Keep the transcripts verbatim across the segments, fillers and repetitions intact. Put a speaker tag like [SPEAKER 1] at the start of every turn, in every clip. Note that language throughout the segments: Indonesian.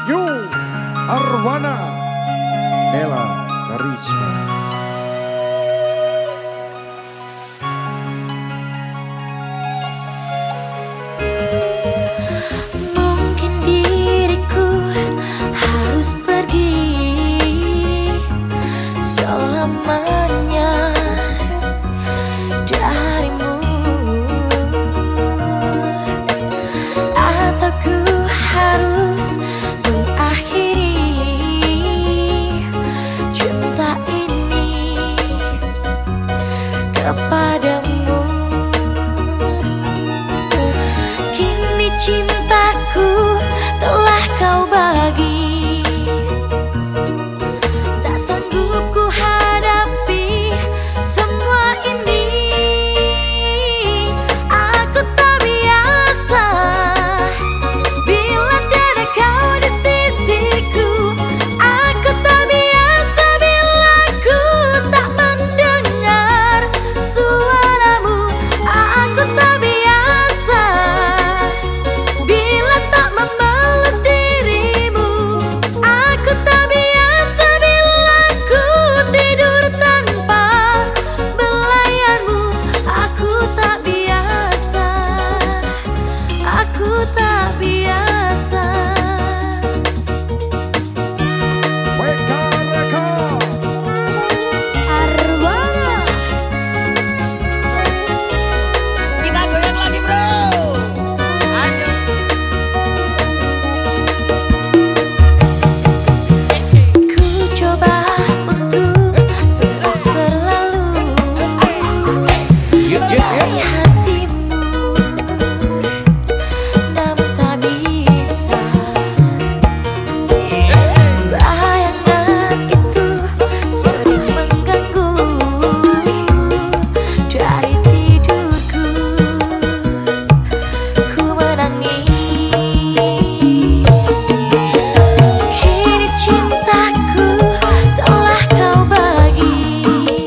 [SPEAKER 1] Yu Arwana Ella Karisma.
[SPEAKER 2] Mungkin diriku harus pergi selamanya darimu, atau ku harus mengakhiri cinta ini kepadamu. Kini cintaku telah kau bagi, tak sanggup ku hadapi semua ini. Aku tak biasa bila tiada kau di sisiku. Aku tak biasa bila ku tak mendengar suaramu. Aku tak biasa bila tak memeluk dirimu. Aku tak biasa bila ku tidur tanpa belayanmu. Aku tak biasa, aku tak biasa.
[SPEAKER 1] Weka Record.
[SPEAKER 2] Arwana.
[SPEAKER 3] Kita goyang lagi bro. Ayo.
[SPEAKER 2] Ku coba untuk terus berlalu dari hatimu, namun tak bisa. Bayangan itu sering mengganggu dari tidurku. Ku menangis. Kini cintaku telah kau bagi,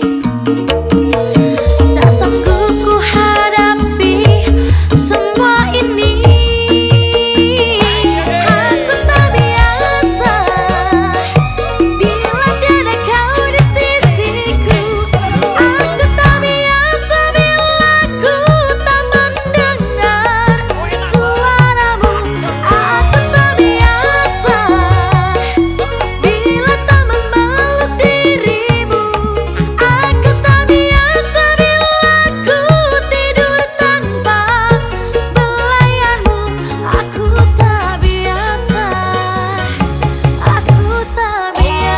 [SPEAKER 2] tak sanggup ku hadapi semua ini. Aku tak biasa bila tiada kau di sisiku. Aku tak biasa bila ku tak mendengar suaramu. Aku tak biasa bila tak memeluk dirimu. Aku tak biasa bila ku tidur tanpa belayanmu. Aku tak biasa, aku tak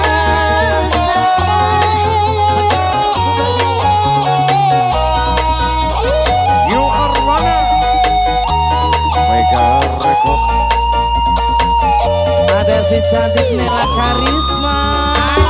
[SPEAKER 2] biasa.
[SPEAKER 1] Yu Arwana Weka Record.
[SPEAKER 3] Ada si cantik Nela Karisma.